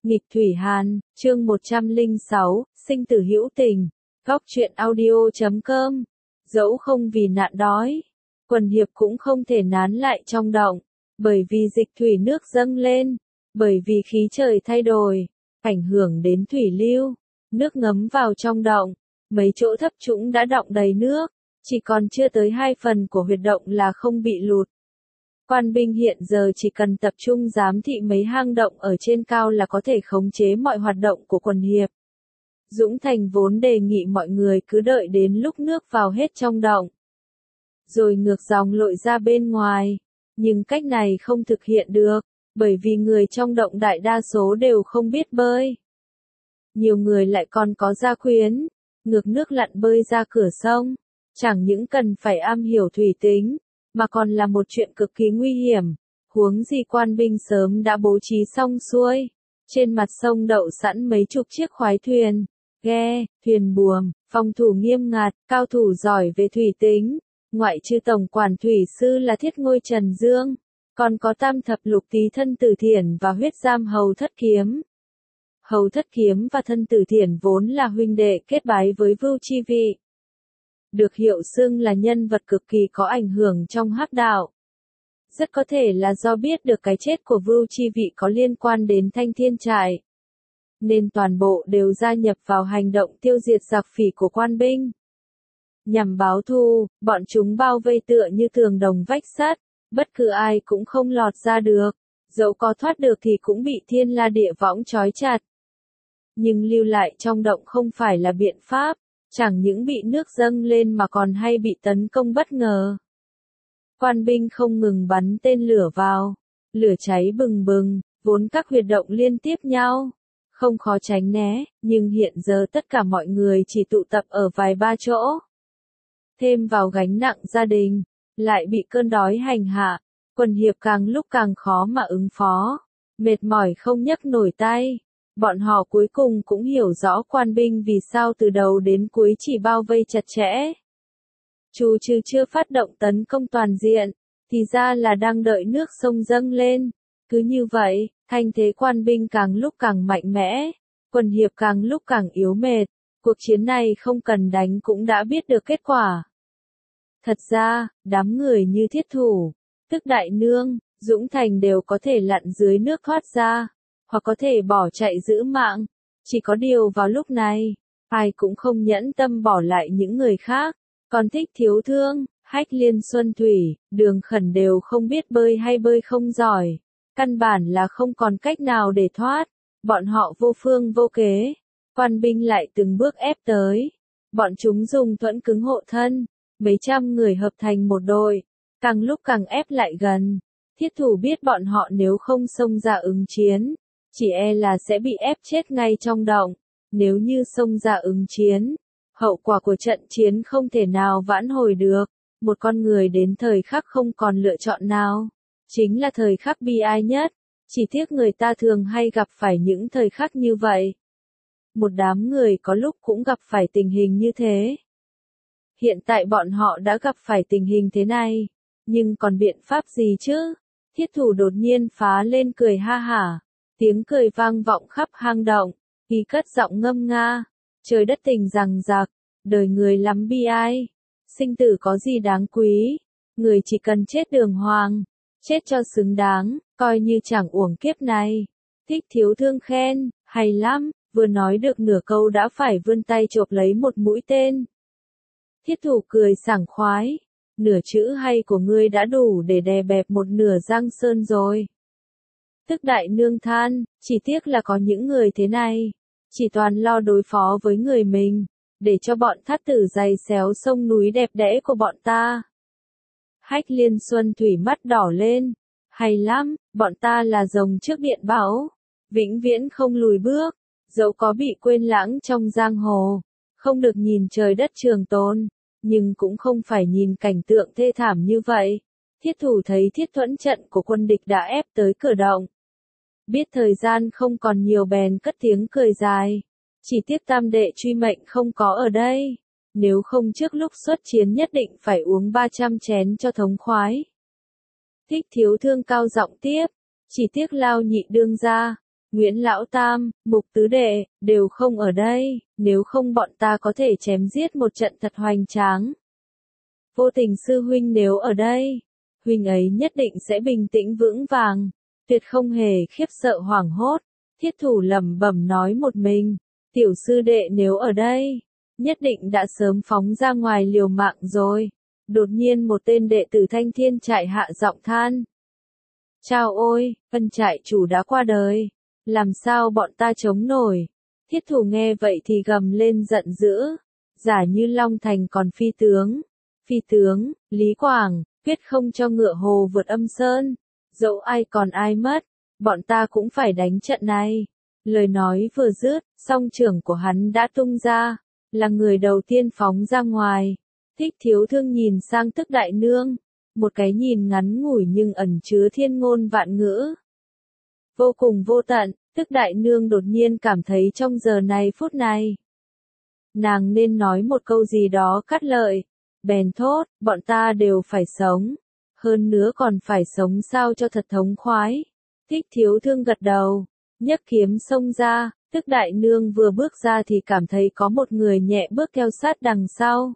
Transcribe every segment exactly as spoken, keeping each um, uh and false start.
Nghịch Thủy Hàn, chương một trăm lẻ sáu, sinh tử hữu tình, góc truyện audio chấm com. Dẫu không vì nạn đói, quần hiệp cũng không thể nán lại trong động, bởi vì dịch thủy nước dâng lên, bởi vì khí trời thay đổi, ảnh hưởng đến thủy lưu, nước ngấm vào trong động, mấy chỗ thấp trũng đã đọng đầy nước, chỉ còn chưa tới hai phần của huyệt động là không bị lụt. Quan binh hiện giờ chỉ cần tập trung giám thị mấy hang động ở trên cao là có thể khống chế mọi hoạt động của quần hiệp. Dũng Thành vốn đề nghị mọi người cứ đợi đến lúc nước vào hết trong động, rồi ngược dòng lội ra bên ngoài, nhưng cách này không thực hiện được, bởi vì người trong động đại đa số đều không biết bơi. Nhiều người lại còn có gia quyến, ngược nước lặn bơi ra cửa sông, chẳng những cần phải am hiểu thủy tính, mà còn là một chuyện cực kỳ nguy hiểm, huống gì quan binh sớm đã bố trí xong xuôi. Trên mặt sông đậu sẵn mấy chục chiếc khoái thuyền, ghe, thuyền buồm, phòng thủ nghiêm ngặt, cao thủ giỏi về thủy tính, ngoại trừ tổng quản thủy sư là Thiết Ngôi Trần Dương, còn có tam thập lục tý Thân Tử Thiển và huyết giam Hầu Thất Kiếm. Hầu Thất Kiếm và Thân Tử Thiển vốn là huynh đệ kết bái với Vưu Chi Vị, được hiệu xưng là nhân vật cực kỳ có ảnh hưởng trong hắc đạo. Rất có thể là do biết được cái chết của Vưu Chi Vị có liên quan đến Thanh Thiên Trại, nên toàn bộ đều gia nhập vào hành động tiêu diệt giặc phỉ của quan binh. Nhằm báo thù, bọn chúng bao vây tựa như tường đồng vách sắt, bất cứ ai cũng không lọt ra được, dẫu có thoát được thì cũng bị thiên la địa võng trói chặt. Nhưng lưu lại trong động không phải là biện pháp, chẳng những bị nước dâng lên mà còn hay bị tấn công bất ngờ. Quan binh không ngừng bắn tên lửa vào, lửa cháy bừng bừng, vốn các huyệt động liên tiếp nhau, không khó tránh né, nhưng hiện giờ tất cả mọi người chỉ tụ tập ở vài ba chỗ. Thêm vào gánh nặng gia đình, lại bị cơn đói hành hạ, quần hiệp càng lúc càng khó mà ứng phó, mệt mỏi không nhấc nổi tay. Bọn họ cuối cùng cũng hiểu rõ quan binh vì sao từ đầu đến cuối chỉ bao vây chặt chẽ. Trù trừ chưa phát động tấn công toàn diện, thì ra là đang đợi nước sông dâng lên. Cứ như vậy, thanh thế quan binh càng lúc càng mạnh mẽ, quần hiệp càng lúc càng yếu mệt. Cuộc chiến này không cần đánh cũng đã biết được kết quả. Thật ra, đám người như Thiết Thủ, tức Đại Nương, Dũng Thành đều có thể lặn dưới nước thoát ra, hoặc có thể bỏ chạy giữ mạng. Chỉ có điều vào lúc này, ai cũng không nhẫn tâm bỏ lại những người khác. Còn Thích Thiếu Thương, Hách Liên Xuân Thủy, Đường Khẩn đều không biết bơi hay bơi không giỏi. Căn bản là không còn cách nào để thoát. Bọn họ vô phương vô kế. Quan binh lại từng bước ép tới. Bọn chúng dùng thuẫn cứng hộ thân. Mấy trăm người hợp thành một đội. Càng lúc càng ép lại gần. Thiết Thủ biết bọn họ nếu không xông ra ứng chiến, chỉ e là sẽ bị ép chết ngay trong động. Nếu như xông ra ứng chiến, hậu quả của trận chiến không thể nào vãn hồi được. Một con người đến thời khắc không còn lựa chọn nào, chính là thời khắc bi ai nhất. Chỉ tiếc người ta thường hay gặp phải những thời khắc như vậy. Một đám người có lúc cũng gặp phải tình hình như thế. Hiện tại bọn họ đã gặp phải tình hình thế này, nhưng còn biện pháp gì chứ? Thiết Thủ đột nhiên phá lên cười ha hả. Tiếng cười vang vọng khắp hang động, y cất giọng ngâm nga. Trời đất tình rằng rạc, đời người lắm bi ai. Sinh tử có gì đáng quý, người chỉ cần chết đường hoàng, chết cho xứng đáng, coi như chẳng uổng kiếp này. Thích Thiếu Thương khen, hay lắm, vừa nói được nửa câu đã phải vươn tay chộp lấy một mũi tên. Thiết Thủ cười sảng khoái, nửa chữ hay của ngươi đã đủ để đè bẹp một nửa Giang Sơn rồi. Tức Đại Nương than, chỉ tiếc là có những người thế này, chỉ toàn lo đối phó với người mình, để cho bọn thát tử giày xéo sông núi đẹp đẽ của bọn ta. Hách Liên Xuân Thủy mắt đỏ lên, hay lắm, bọn ta là rồng trước điện bão, vĩnh viễn không lùi bước, dẫu có bị quên lãng trong giang hồ, không được nhìn trời đất trường tồn, nhưng cũng không phải nhìn cảnh tượng thê thảm như vậy. Thiết Thủ thấy thiết thuẫn trận của quân địch đã ép tới cửa động. Biết thời gian không còn nhiều bèn cất tiếng cười dài. Chỉ tiếc tam đệ truy mệnh không có ở đây. Nếu không trước lúc xuất chiến nhất định phải uống ba trăm chén cho thống khoái. Thích Thiếu Thương cao giọng tiếp. Chỉ tiếc Lao Nhị đương gia, Nguyễn Lão Tam, Mục Tứ Đệ, đều không ở đây, nếu không bọn ta có thể chém giết một trận thật hoành tráng. Vô Tình sư huynh nếu ở đây, huynh ấy nhất định sẽ bình tĩnh vững vàng, tuyệt không hề khiếp sợ hoảng hốt. Thiết Thủ lẩm bẩm nói một mình, tiểu sư đệ nếu ở đây, nhất định đã sớm phóng ra ngoài liều mạng rồi. Đột nhiên một tên đệ tử Thanh Thiên trại hạ giọng than. Chao ôi, Ân trại chủ đã qua đời, làm sao bọn ta chống nổi. Thiết Thủ nghe vậy thì gầm lên giận dữ, giả như Long Thành còn phi tướng. Phi tướng, Lý Quảng, quyết không cho ngựa hồ vượt âm sơn, dẫu ai còn ai mất, bọn ta cũng phải đánh trận này. Lời nói vừa dứt, song trưởng của hắn đã tung ra, là người đầu tiên phóng ra ngoài. Thích Thiếu Thương nhìn sang Tức Đại Nương, một cái nhìn ngắn ngủi nhưng ẩn chứa thiên ngôn vạn ngữ. Vô cùng vô tận, Tức Đại Nương đột nhiên cảm thấy trong giờ này phút này, nàng nên nói một câu gì đó cắt lợi, bèn thốt, bọn ta đều phải sống, hơn nữa còn phải sống sao cho thật thống khoái. Thích Thiếu Thương gật đầu, nhấc kiếm xông ra, Tức Đại Nương vừa bước ra thì cảm thấy có một người nhẹ bước theo sát đằng sau.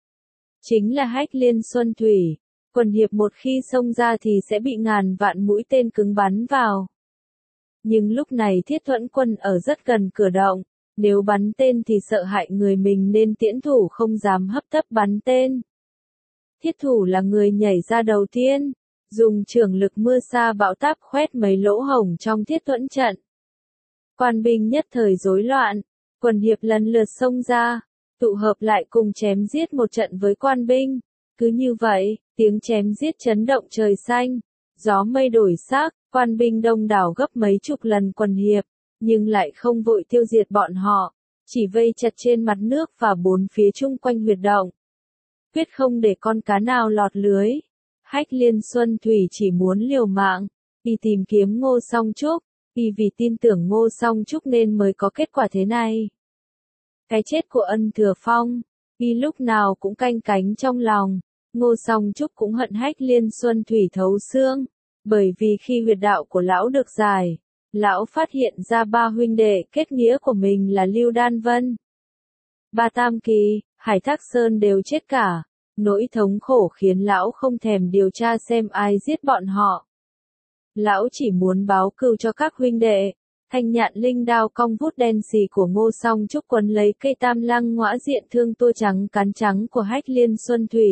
Chính là Hách Liên Xuân Thủy, quần hiệp một khi xông ra thì sẽ bị ngàn vạn mũi tên cứng bắn vào. Nhưng lúc này Thiết Thuẫn Quân ở rất gần cửa động, nếu bắn tên thì sợ hại người mình nên tiễn thủ không dám hấp tấp bắn tên. Thiết Thủ là người nhảy ra đầu tiên, dùng trường lực mưa sa bão táp khoét mấy lỗ hổng trong Thiết Thuẫn trận. Quan binh nhất thời rối loạn, quần hiệp lần lượt xông ra, tụ hợp lại cùng chém giết một trận với quan binh. Cứ như vậy, tiếng chém giết chấn động trời xanh, gió mây đổi sắc, quan binh đông đảo gấp mấy chục lần quần hiệp, nhưng lại không vội tiêu diệt bọn họ, chỉ vây chặt trên mặt nước và bốn phía chung quanh huyệt động. Quyết không để con cá nào lọt lưới. Hách Liên Xuân Thủy chỉ muốn liều mạng, đi tìm kiếm Ngô Song Trúc, vì vì tin tưởng Ngô Song Trúc nên mới có kết quả thế này. Cái chết của Ân Thừa Phong, vì lúc nào cũng canh cánh trong lòng, Ngô Song Trúc cũng hận Hách Liên Xuân Thủy thấu xương, bởi vì khi huyệt đạo của lão được giải, lão phát hiện ra ba huynh đệ kết nghĩa của mình là Lưu Đan Vân, Ba Tam Kỳ, Hải Thác Sơn đều chết cả. Nỗi thống khổ khiến lão không thèm điều tra xem ai giết bọn họ. Lão chỉ muốn báo cừu cho các huynh đệ. Thanh nhạn linh đao cong vút đen xì của Ngô Song Trúc quấn lấy cây tam lăng ngõa diện thương tua trắng cán trắng của Hách Liên Xuân Thủy.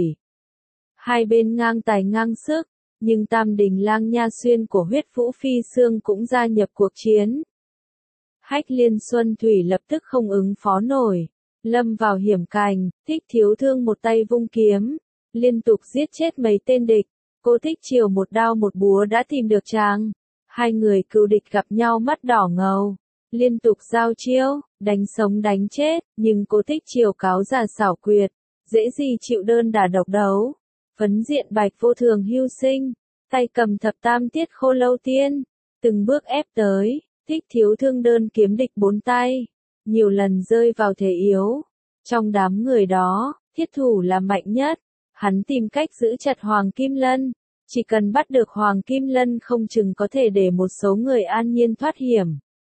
Hai bên ngang tài ngang sức, nhưng Tam Đình Lang Nha Xuyên của Huyết Vũ Phi Xương cũng gia nhập cuộc chiến. Hách Liên Xuân Thủy lập tức không ứng phó nổi, lâm vào hiểm cảnh. Thích Thiếu Thương một tay vung kiếm, liên tục giết chết mấy tên địch. Cô Thích Triều một đao một búa đã tìm được chàng. Hai người cừu địch gặp nhau mắt đỏ ngầu, liên tục giao chiêu, đánh sống đánh chết, nhưng Cô Thích Triều cáo già xảo quyệt, dễ gì chịu đơn đả độc đấu. Phấn diện bạch vô thường hưu sinh, tay cầm thập tam tiết khô lâu tiên, từng bước ép tới. Thích Thiếu Thương đơn kiếm địch bốn tay, nhiều lần rơi vào thế yếu. Trong đám người đó, Thiết Thủ là mạnh nhất, hắn tìm cách giữ chặt Hoàng Kim Lân. Chỉ cần bắt được Hoàng Kim Lân không chừng có thể để một số người an nhiên thoát hiểm.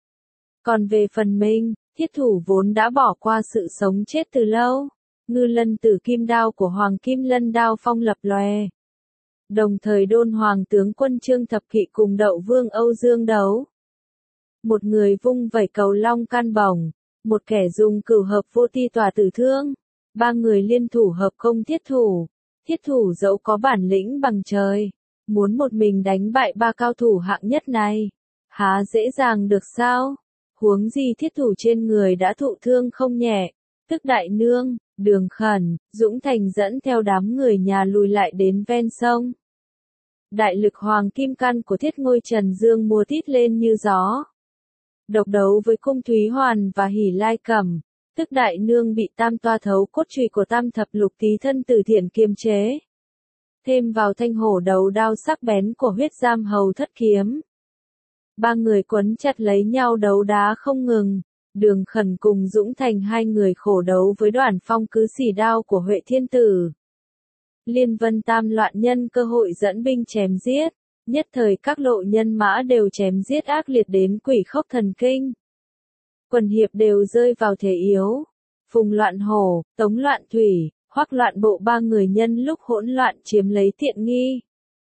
Còn về phần mình, Thiết Thủ vốn đã bỏ qua sự sống chết từ lâu. Ngư Lân Tử Kim đao của Hoàng Kim Lân đao phong lập lòe. Đồng thời Đôn Hoàng tướng quân Trương Thập Kỵ cùng Đậu Vương Âu Dương đấu. Một người vung vẩy cầu long can bổng, một kẻ dùng cửu hợp vô ti tỏa tử thương. Ba người liên thủ hợp công Thiết Thủ. Thiết Thủ dẫu có bản lĩnh bằng trời, muốn một mình đánh bại ba cao thủ hạng nhất này, há dễ dàng được sao? Huống gì Thiết Thủ trên người đã thụ thương không nhẹ. Tức Đại Nương, Đường Khẩn, Dũng Thành dẫn theo đám người nhà lùi lại đến ven sông. Đại lực Hoàng Kim Căn của Thiết Ngôi Trần Dương mùa tít lên như gió. Độc đấu với Cung Thúy Hoàn và Hỉ Lai Cẩm, Tức Đại Nương bị tam toa thấu cốt chùy của tam thập lục tí thân Tử Thiện kiềm chế. Thêm vào thanh hổ đầu đao sắc bén của Huyết Giam Hầu Thất Kiếm. Ba người quấn chặt lấy nhau đấu đá không ngừng. Đường Khẩn cùng Dũng Thành hai người khổ đấu với Đoàn Phong cứ xỉ đao của Huệ Thiên Tử. Liên Vân Tam loạn nhân cơ hội dẫn binh chém giết. Nhất thời các lộ nhân mã đều chém giết ác liệt đến quỷ khốc thần kinh. Quần hiệp đều rơi vào thế yếu. Phùng Loạn Hổ, Tống Loạn Thủy, Hoắc Loạn Bộ ba người nhân lúc hỗn loạn chiếm lấy tiện nghi.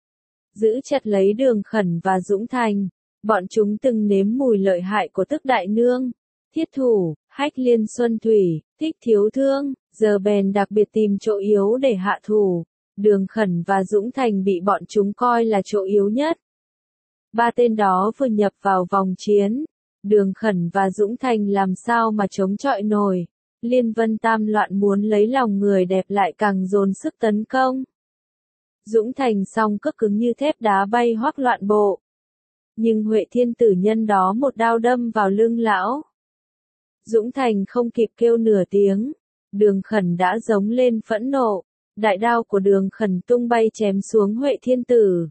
Giữ chặt lấy Đường Khẩn và Dũng Thành. Bọn chúng từng nếm mùi lợi hại của Tức Đại Nương, Thiết Thủ, Hách Liên Xuân Thủy, Thích Thiếu Thương, giờ bèn đặc biệt tìm chỗ yếu để hạ thủ. Đường Khẩn và Dũng Thành bị bọn chúng coi là chỗ yếu nhất. Ba tên đó vừa nhập vào vòng chiến. Đường Khẩn và Dũng Thành làm sao mà chống chọi nổi. Liên Vân Tam Loạn muốn lấy lòng người đẹp lại càng dồn sức tấn công. Dũng Thành song cước cứng như thép đá bay Hoắc Loạn Bộ. Nhưng Huệ Thiên Tử nhân đó một đao đâm vào lưng lão. Dũng Thành không kịp kêu nửa tiếng. Đường Khẩn đã giống lên phẫn nộ. Đại đao của Đường Khẩn tung bay chém xuống Huệ Thiên Tử.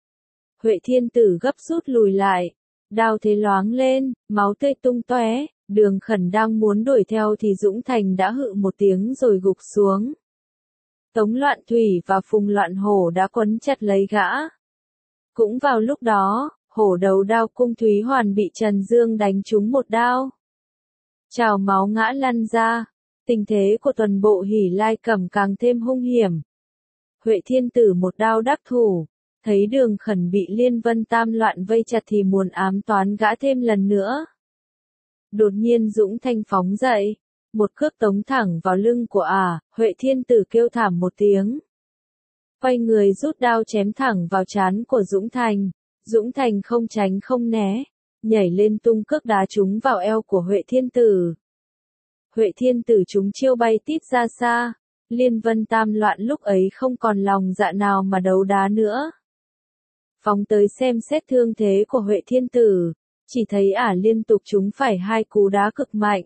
Huệ Thiên Tử gấp rút lùi lại. Đao thế loáng lên, máu tươi tung tóe. Đường Khẩn đang muốn đuổi theo thì Dũng Thành đã hự một tiếng rồi gục xuống. Tống Loạn Thủy và Phùng Loạn Hổ đã quấn chặt lấy gã. Cũng vào lúc đó, hổ đầu đao Cung Thúy Hoàn bị Trần Dương đánh trúng một đao. Trào máu ngã lăn ra. Tình thế của tuần bộ Hỉ Lai Cẩm càng thêm hung hiểm. Huệ Thiên Tử một đao đắc thủ. Thấy Đường Khẩn bị Liên Vân Tam Loạn vây chặt thì muốn ám toán gã thêm lần nữa. Đột nhiên Dũng Thanh phóng dậy. Một cước tống thẳng vào lưng của ả, à, Huệ Thiên Tử kêu thảm một tiếng. Quay người rút đao chém thẳng vào trán của Dũng Thành. Dũng Thành không tránh không né. Nhảy lên tung cước đá trúng vào eo của Huệ Thiên Tử. Huệ Thiên Tử chúng chiêu bay tít ra xa. Liên Vân Tam Loạn lúc ấy không còn lòng dạ nào mà đấu đá nữa. Phóng tới xem xét thương thế của Huệ Thiên Tử. Chỉ thấy ả liên tục trúng phải hai cú đá cực mạnh.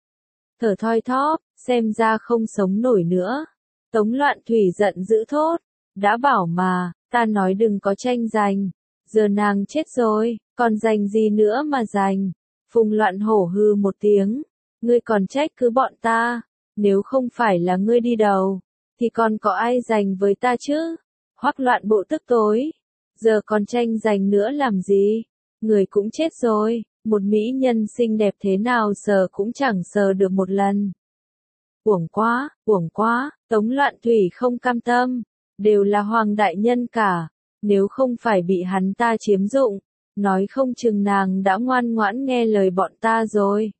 Thở thoi thóp, xem ra không sống nổi nữa. Tống Loạn Thủy giận dữ thốt. Đã bảo mà, ta nói đừng có tranh giành. Giờ nàng chết rồi, còn giành gì nữa mà giành. Phùng Loạn Hổ hư một tiếng. Ngươi còn trách cứ bọn ta. Nếu không phải là ngươi đi đầu, thì còn có ai giành với ta chứ? Hoắc Loạn Bộ tức tối. Giờ còn tranh giành nữa làm gì? Người cũng chết rồi. Một mỹ nhân xinh đẹp thế nào sờ cũng chẳng sờ được một lần. Uổng quá, uổng quá, Tống Loạn Thủy không cam tâm. Đều là Hoàng đại nhân cả. Nếu không phải bị hắn ta chiếm dụng, nói không chừng nàng đã ngoan ngoãn nghe lời bọn ta rồi.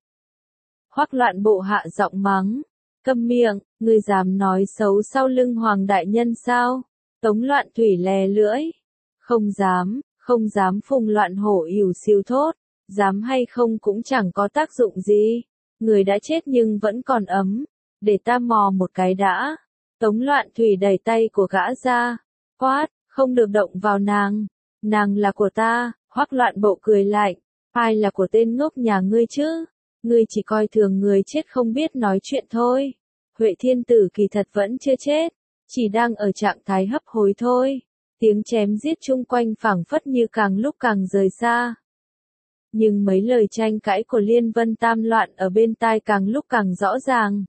Hoắc Loạn Bộ hạ giọng mắng. Câm miệng, ngươi dám nói xấu sau lưng Hoàng đại nhân sao? Tống Loạn Thủy lè lưỡi. Không dám, không dám. Phùng Loạn Hổ ỉu xìu thốt. Dám hay không cũng chẳng có tác dụng gì. Người đã chết nhưng vẫn còn ấm. Để ta mò một cái đã. Tống Loạn Thủy đẩy tay của gã ra. Quát, không được động vào nàng. Nàng là của ta. Hoắc Loạn Bộ cười lạnh. Ai là của tên ngốc nhà ngươi chứ? Ngươi chỉ coi thường người chết không biết nói chuyện thôi. Huệ Thiên Tử kỳ thật vẫn chưa chết. Chỉ đang ở trạng thái hấp hối thôi. Tiếng chém giết chung quanh phảng phất như càng lúc càng rời xa. Nhưng mấy lời tranh cãi của Liên Vân Tam Loạn ở bên tai càng lúc càng rõ ràng.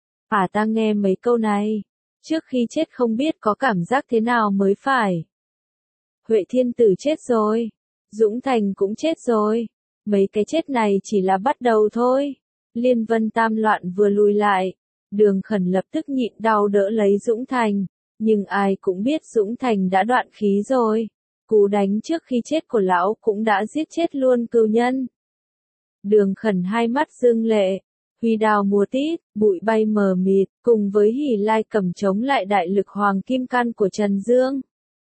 À ta nghe mấy câu này. Trước khi chết không biết có cảm giác thế nào mới phải. Huệ Thiên Tử chết rồi. Dũng Thành cũng chết rồi. Mấy cái chết này chỉ là bắt đầu thôi. Liên Vân Tam Loạn vừa lùi lại. Đường Khẩn lập tức nhịn đau đỡ lấy Dũng Thành. Nhưng ai cũng biết Dũng Thành đã đoạn khí rồi. Cú đánh trước khi chết của lão cũng đã giết chết luôn cừu nhân. Đường Khẩn hai mắt rưng lệ. Huy đao múa tít, bụi bay mờ mịt, cùng với Hỉ Lai Cẩm chống lại đại lực hoàng kim căn của Trần Dương.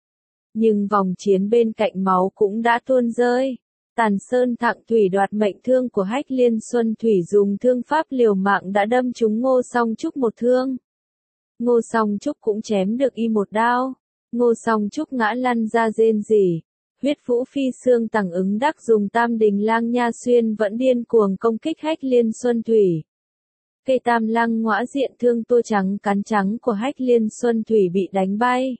Nhưng vòng chiến bên cạnh máu cũng đã tuôn rơi. Tàn Sơn Thặng Thủy đoạt mệnh thương của Hách Liên Xuân Thủy dùng thương pháp liều mạng đã đâm trúng Ngô Song Trúc một thương. Ngô Song Trúc cũng chém được y một đao. Ngô Song Trúc ngã lăn ra rên rỉ. Huyết Vũ Phi Xương Tằng Ứng Đắc dùng Tam Đình Lang Nha Xuyên vẫn điên cuồng công kích Hách Liên Xuân Thủy. Cây Tam Lăng Ngõa Diện thương tua trắng cắn trắng của Hách Liên Xuân Thủy bị đánh bay.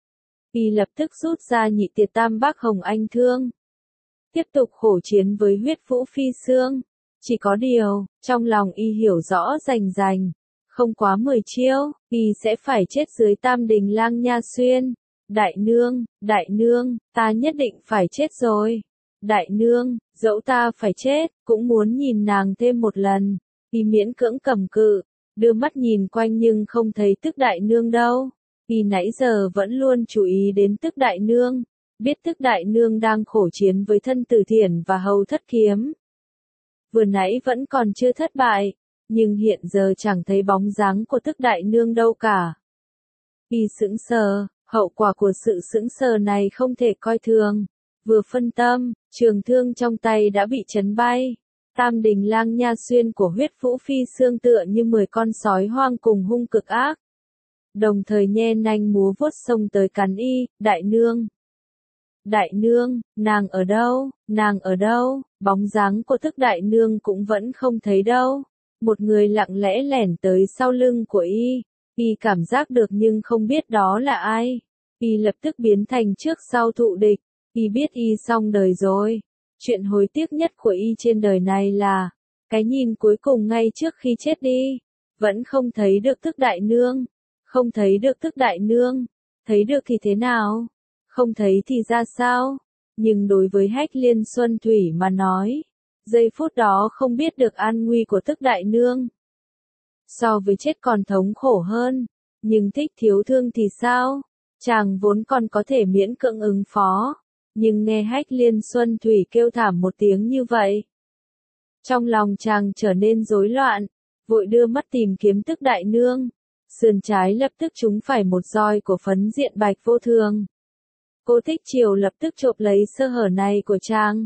Y lập tức rút ra Nhị Tiệt Tam Bác Hồng Anh thương. Tiếp tục khổ chiến với Huyết Vũ Phi Xương. Chỉ có điều, trong lòng y hiểu rõ rành rành. Không quá mười chiêu, y sẽ phải chết dưới Tam Đình Lang Nha Xuyên. Đại nương, đại nương, ta nhất định phải chết rồi. Đại nương, dẫu ta phải chết, cũng muốn nhìn nàng thêm một lần. Y miễn cưỡng cầm cự, đưa mắt nhìn quanh nhưng không thấy tức đại nương đâu. Y nãy giờ vẫn luôn chú ý đến tức đại nương, biết tức đại nương đang khổ chiến với thân tử thiển và hầu thất kiếm. Vừa nãy vẫn còn chưa thất bại, nhưng hiện giờ chẳng thấy bóng dáng của tức đại nương đâu cả. Y sững sờ, hậu quả của sự sững sờ này không thể coi thường. Vừa phân tâm, trường thương trong tay đã bị chấn bay. Tam đình lang nha xuyên của huyết vũ phi xương tựa như mười con sói hoang cùng hung cực ác. Đồng thời nhe nanh múa vuốt xông tới cắn y, đại nương. Đại nương, nàng ở đâu, nàng ở đâu, bóng dáng của tức đại nương cũng vẫn không thấy đâu. Một người lặng lẽ lẻn tới sau lưng của y, y cảm giác được nhưng không biết đó là ai. Y lập tức biến thành trước sau thụ địch, y biết y xong đời rồi. Chuyện hối tiếc nhất của y trên đời này là, cái nhìn cuối cùng ngay trước khi chết đi, vẫn không thấy được tức đại nương. Không thấy được tức đại nương, thấy được thì thế nào? Không thấy thì ra sao? Nhưng đối với Hách Liên Xuân Thủy mà nói, giây phút đó không biết được an nguy của tức đại nương. So với chết còn thống khổ hơn, nhưng Thích Thiếu Thương thì sao? Chàng vốn còn có thể miễn cưỡng ứng phó, nhưng nghe Hách Liên Xuân Thủy kêu thảm một tiếng như vậy. Trong lòng chàng trở nên rối loạn, vội đưa mắt tìm kiếm tức đại nương. Sườn trái lập tức trúng phải một roi của phấn diện Bạch Vô Thường. Cô Thích Triều lập tức chộp lấy sơ hở này của chàng.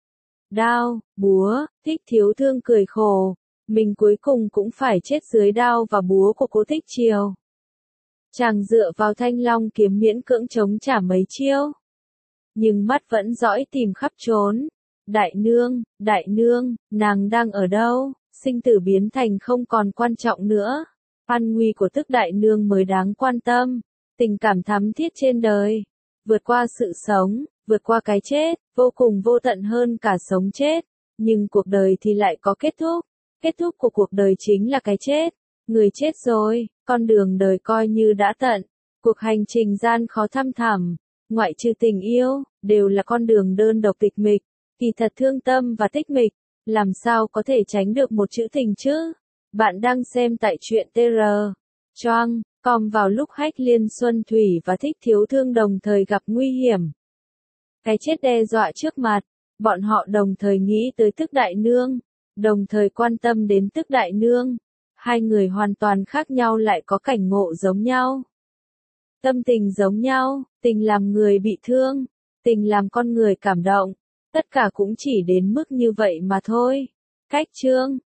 Đao, búa, Thích Thiếu Thương cười khổ, mình cuối cùng cũng phải chết dưới đao và búa của cô Thích Triều. Chàng dựa vào thanh long kiếm miễn cưỡng chống trả mấy chiêu. Nhưng mắt vẫn dõi tìm khắp trốn. Đại nương, đại nương, nàng đang ở đâu? Sinh tử biến thành không còn quan trọng nữa. An nguy của tức đại nương mới đáng quan tâm. Tình cảm thắm thiết trên đời. Vượt qua sự sống, vượt qua cái chết, vô cùng vô tận hơn cả sống chết. Nhưng cuộc đời thì lại có kết thúc. Kết thúc của cuộc đời chính là cái chết. Người chết rồi, con đường đời coi như đã tận. Cuộc hành trình gian khó thăm thẳm, ngoại trừ tình yêu, đều là con đường đơn độc tịch mịch. Kỳ thật thương tâm và tích mịch, làm sao có thể tránh được một chữ tình chứ? Bạn đang xem tại truyện tê rờ. Choang, com vào lúc Hách Liên Xuân Thủy và Thích Thiếu Thương đồng thời gặp nguy hiểm. Cái chết đe dọa trước mặt, bọn họ đồng thời nghĩ tới tức đại nương, đồng thời quan tâm đến tức đại nương. Hai người hoàn toàn khác nhau lại có cảnh ngộ giống nhau. Tâm tình giống nhau, tình làm người bị thương, tình làm con người cảm động. Tất cả cũng chỉ đến mức như vậy mà thôi. Cách chương